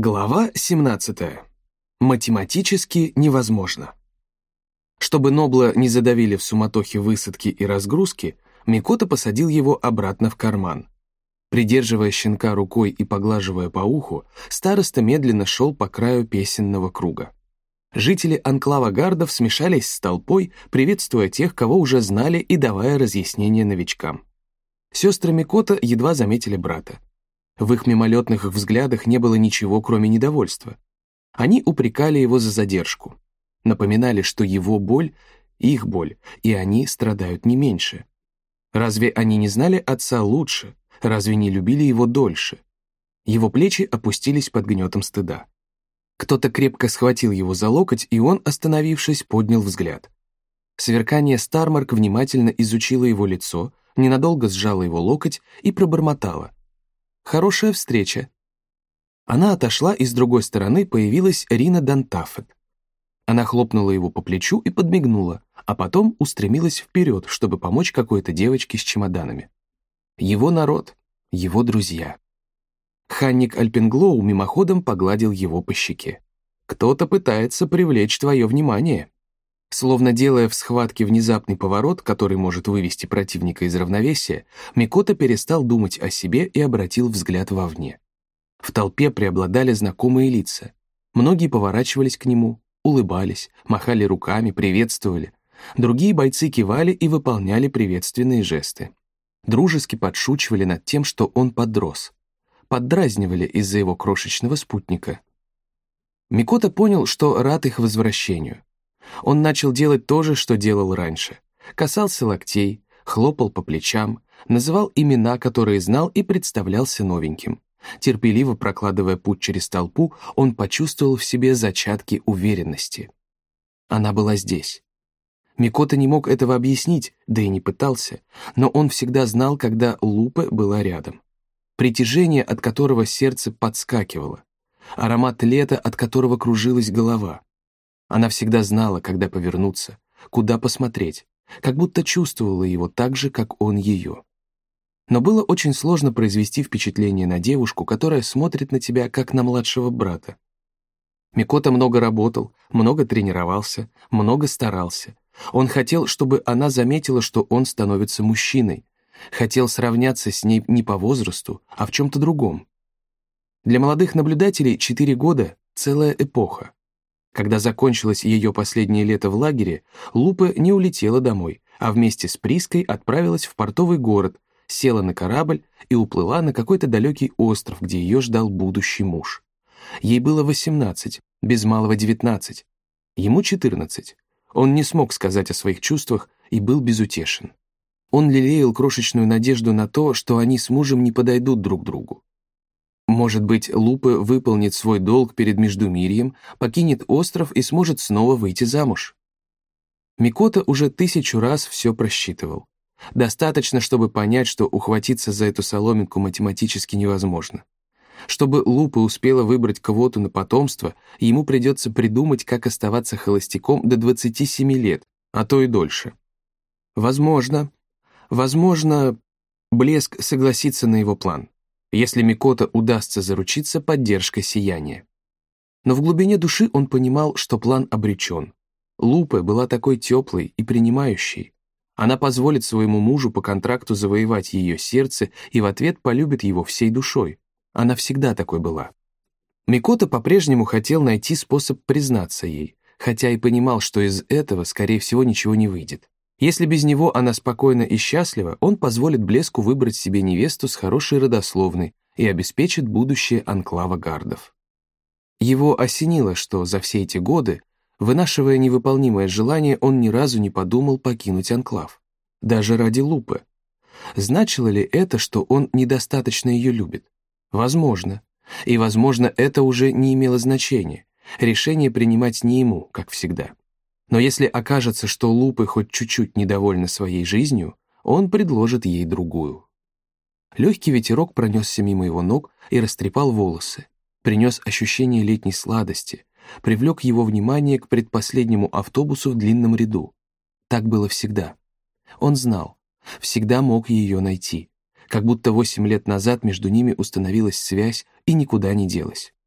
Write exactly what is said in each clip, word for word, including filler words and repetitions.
Глава семнадцатая. Математически невозможно. Чтобы Нобла не задавили в суматохе высадки и разгрузки, Микото посадил его обратно в карман. Придерживая щенка рукой и поглаживая по уху, староста медленно шел по краю песенного круга. Жители анклава гардов смешались с толпой, приветствуя тех, кого уже знали, и давая разъяснения новичкам. Сестры Микото едва заметили брата. В их мимолетных взглядах не было ничего, кроме недовольства. Они упрекали его за задержку. Напоминали, что его боль — их боль, и они страдают не меньше. Разве они не знали отца лучше? Разве не любили его дольше? Его плечи опустились под гнетом стыда. Кто-то крепко схватил его за локоть, и он, остановившись, поднял взгляд. Сверкание Стармарк внимательно изучила его лицо, ненадолго сжала его локоть и пробормотала: «Хорошая встреча». Она отошла, и с другой стороны появилась Рина Дантафет. Она хлопнула его по плечу и подмигнула, а потом устремилась вперед, чтобы помочь какой-то девочке с чемоданами. Его народ, его друзья. Ханник Альпенглоу мимоходом погладил его по щеке. «Кто-то пытается привлечь твое внимание». Словно делая в схватке внезапный поворот, который может вывести противника из равновесия, Микото перестал думать о себе и обратил взгляд вовне. В толпе преобладали знакомые лица. Многие поворачивались к нему, улыбались, махали руками, приветствовали. Другие бойцы кивали и выполняли приветственные жесты. Дружески подшучивали над тем, что он подрос. Поддразнивали из-за его крошечного спутника. Микото понял, что рад их возвращению. Он начал делать то же, что делал раньше. Касался локтей, хлопал по плечам, называл имена, которые знал, и представлялся новеньким. Терпеливо прокладывая путь через толпу, он почувствовал в себе зачатки уверенности. Она была здесь. Микото не мог этого объяснить, да и не пытался, но он всегда знал, когда Лупе была рядом. Притяжение, от которого сердце подскакивало. Аромат лета, от которого кружилась голова. Она всегда знала, когда повернуться, куда посмотреть, как будто чувствовала его так же, как он ее. Но было очень сложно произвести впечатление на девушку, которая смотрит на тебя, как на младшего брата. Микото много работал, много тренировался, много старался. Он хотел, чтобы она заметила, что он становится мужчиной, хотел сравняться с ней не по возрасту, а в чем-то другом. Для молодых наблюдателей четыре года — целая эпоха. Когда закончилось ее последнее лето в лагере, Лупе не улетела домой, а вместе с Приской отправилась в портовый город, села на корабль и уплыла на какой-то далекий остров, где ее ждал будущий муж. Ей было восемнадцать, без малого девятнадцать. Ему четырнадцать. Он не смог сказать о своих чувствах и был безутешен. Он лелеял крошечную надежду на то, что они с мужем не подойдут друг другу. Может быть, Лупе выполнит свой долг перед Междумирьем, покинет остров и сможет снова выйти замуж. Микото уже тысячу раз все просчитывал. Достаточно, чтобы понять, что ухватиться за эту соломинку математически невозможно. Чтобы Лупе успела выбрать квоту на потомство, ему придется придумать, как оставаться холостяком до двадцати семи лет, а то и дольше. Возможно, возможно, Блеск согласится на его план, если Микото удастся заручиться поддержкой сияния. Но в глубине души он понимал, что план обречен. Лупе была такой теплой и принимающей. Она позволит своему мужу по контракту завоевать ее сердце и в ответ полюбит его всей душой. Она всегда такой была. Микото по-прежнему хотел найти способ признаться ей, хотя и понимал, что из этого, скорее всего, ничего не выйдет. Если без него она спокойна и счастлива, он позволит Блеску выбрать себе невесту с хорошей родословной и обеспечит будущее анклава гардов. Его осенило, что за все эти годы, вынашивая невыполнимое желание, он ни разу не подумал покинуть анклав. Даже ради Лупе. Значило ли это, что он недостаточно ее любит? Возможно. И, возможно, это уже не имело значения. Решение принимать не ему, как всегда. Но если окажется, что Лупе хоть чуть-чуть недовольна своей жизнью, он предложит ей другую. Легкий ветерок пронесся мимо его ног и растрепал волосы, принес ощущение летней сладости, привлек его внимание к предпоследнему автобусу в длинном ряду. Так было всегда. Он знал, всегда мог ее найти, как будто восемь лет назад между ними установилась связь и никуда не делась.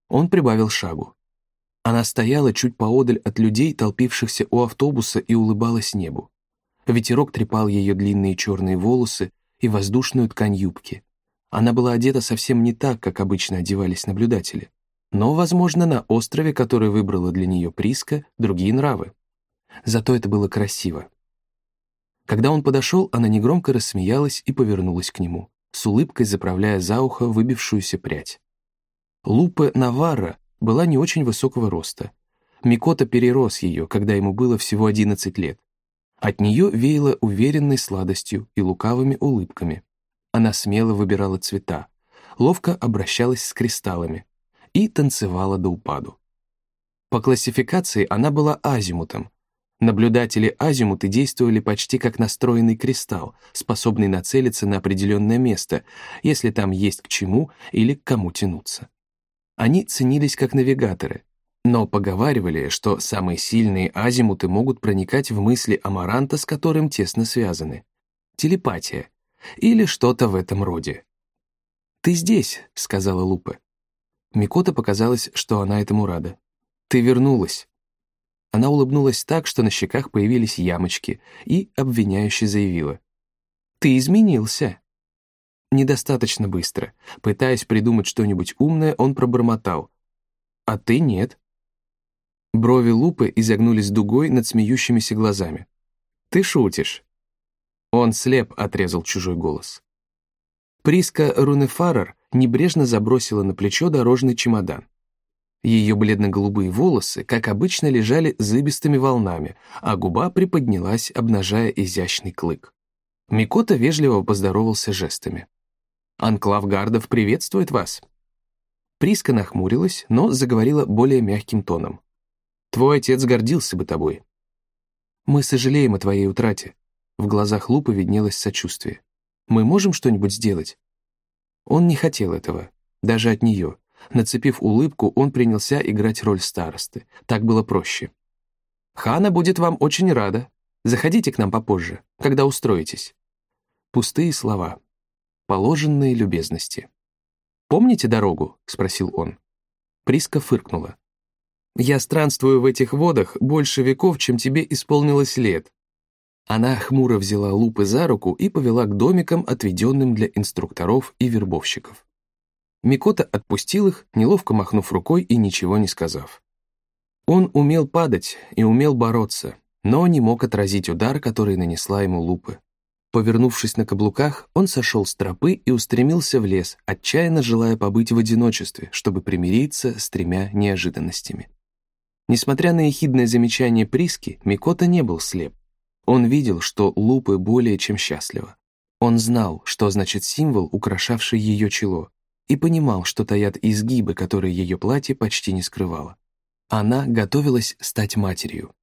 Он прибавил шагу. Она стояла чуть поодаль от людей, толпившихся у автобуса, и улыбалась небу. Ветерок трепал ее длинные черные волосы и воздушную ткань юбки. Она была одета совсем не так, как обычно одевались наблюдатели. Но, возможно, на острове, который выбрала для нее Приска, другие нравы. Зато это было красиво. Когда он подошел, она негромко рассмеялась и повернулась к нему, с улыбкой заправляя за ухо выбившуюся прядь. Лупе Наварро была не очень высокого роста. Микото перерос ее, когда ему было всего одиннадцать лет. От нее веяло уверенной сладостью и лукавыми улыбками. Она смело выбирала цвета, ловко обращалась с кристаллами и танцевала до упаду. По классификации она была азимутом. Наблюдатели азимуты действовали почти как настроенный кристалл, способный нацелиться на определенное место, если там есть к чему или к кому тянуться. Они ценились как навигаторы, но поговаривали, что самые сильные азимуты могут проникать в мысли амаранта, с которым тесно связаны. Телепатия или что-то в этом роде. «Ты здесь», — сказала Лупе. Микото показалось, что она этому рада. «Ты вернулась». Она улыбнулась так, что на щеках появились ямочки, и обвиняюще заявила. «Ты изменился». Недостаточно быстро. Пытаясь придумать что-нибудь умное, он пробормотал. «А ты нет». Брови Лупы изогнулись дугой над смеющимися глазами. «Ты шутишь». «Он слеп», — отрезал чужой голос. Приска Рунефарер небрежно забросила на плечо дорожный чемодан. Ее бледно-голубые волосы, как обычно, лежали зыбистыми волнами, а губа приподнялась, обнажая изящный клык. Микото вежливо поздоровался жестами. «Анклав гардов приветствует вас». Приска нахмурилась, но заговорила более мягким тоном. «Твой отец гордился бы тобой». «Мы сожалеем о твоей утрате». В глазах Лупы виднелось сочувствие. «Мы можем что-нибудь сделать?» Он не хотел этого, даже от нее. Нацепив улыбку, он принялся играть роль старосты. Так было проще. «Хана будет вам очень рада. Заходите к нам попозже, когда устроитесь». Пустые слова. Положенные любезности. «Помните дорогу?» — спросил он. Приска фыркнула. «Я странствую в этих водах больше веков, чем тебе исполнилось лет». Она хмуро взяла Лупы за руку и повела к домикам, отведенным для инструкторов и вербовщиков. Микото отпустил их, неловко махнув рукой и ничего не сказав. Он умел падать и умел бороться, но не мог отразить удар, который нанесла ему Лупы. Повернувшись на каблуках, он сошел с тропы и устремился в лес, отчаянно желая побыть в одиночестве, чтобы примириться с тремя неожиданностями. Несмотря на ехидное замечание Приски, Микото не был слеп. Он видел, что Лупы более чем счастлива. Он знал, что значит символ, украшавший ее чело, и понимал, что таят изгибы, которые ее платье почти не скрывало. Она готовилась стать матерью.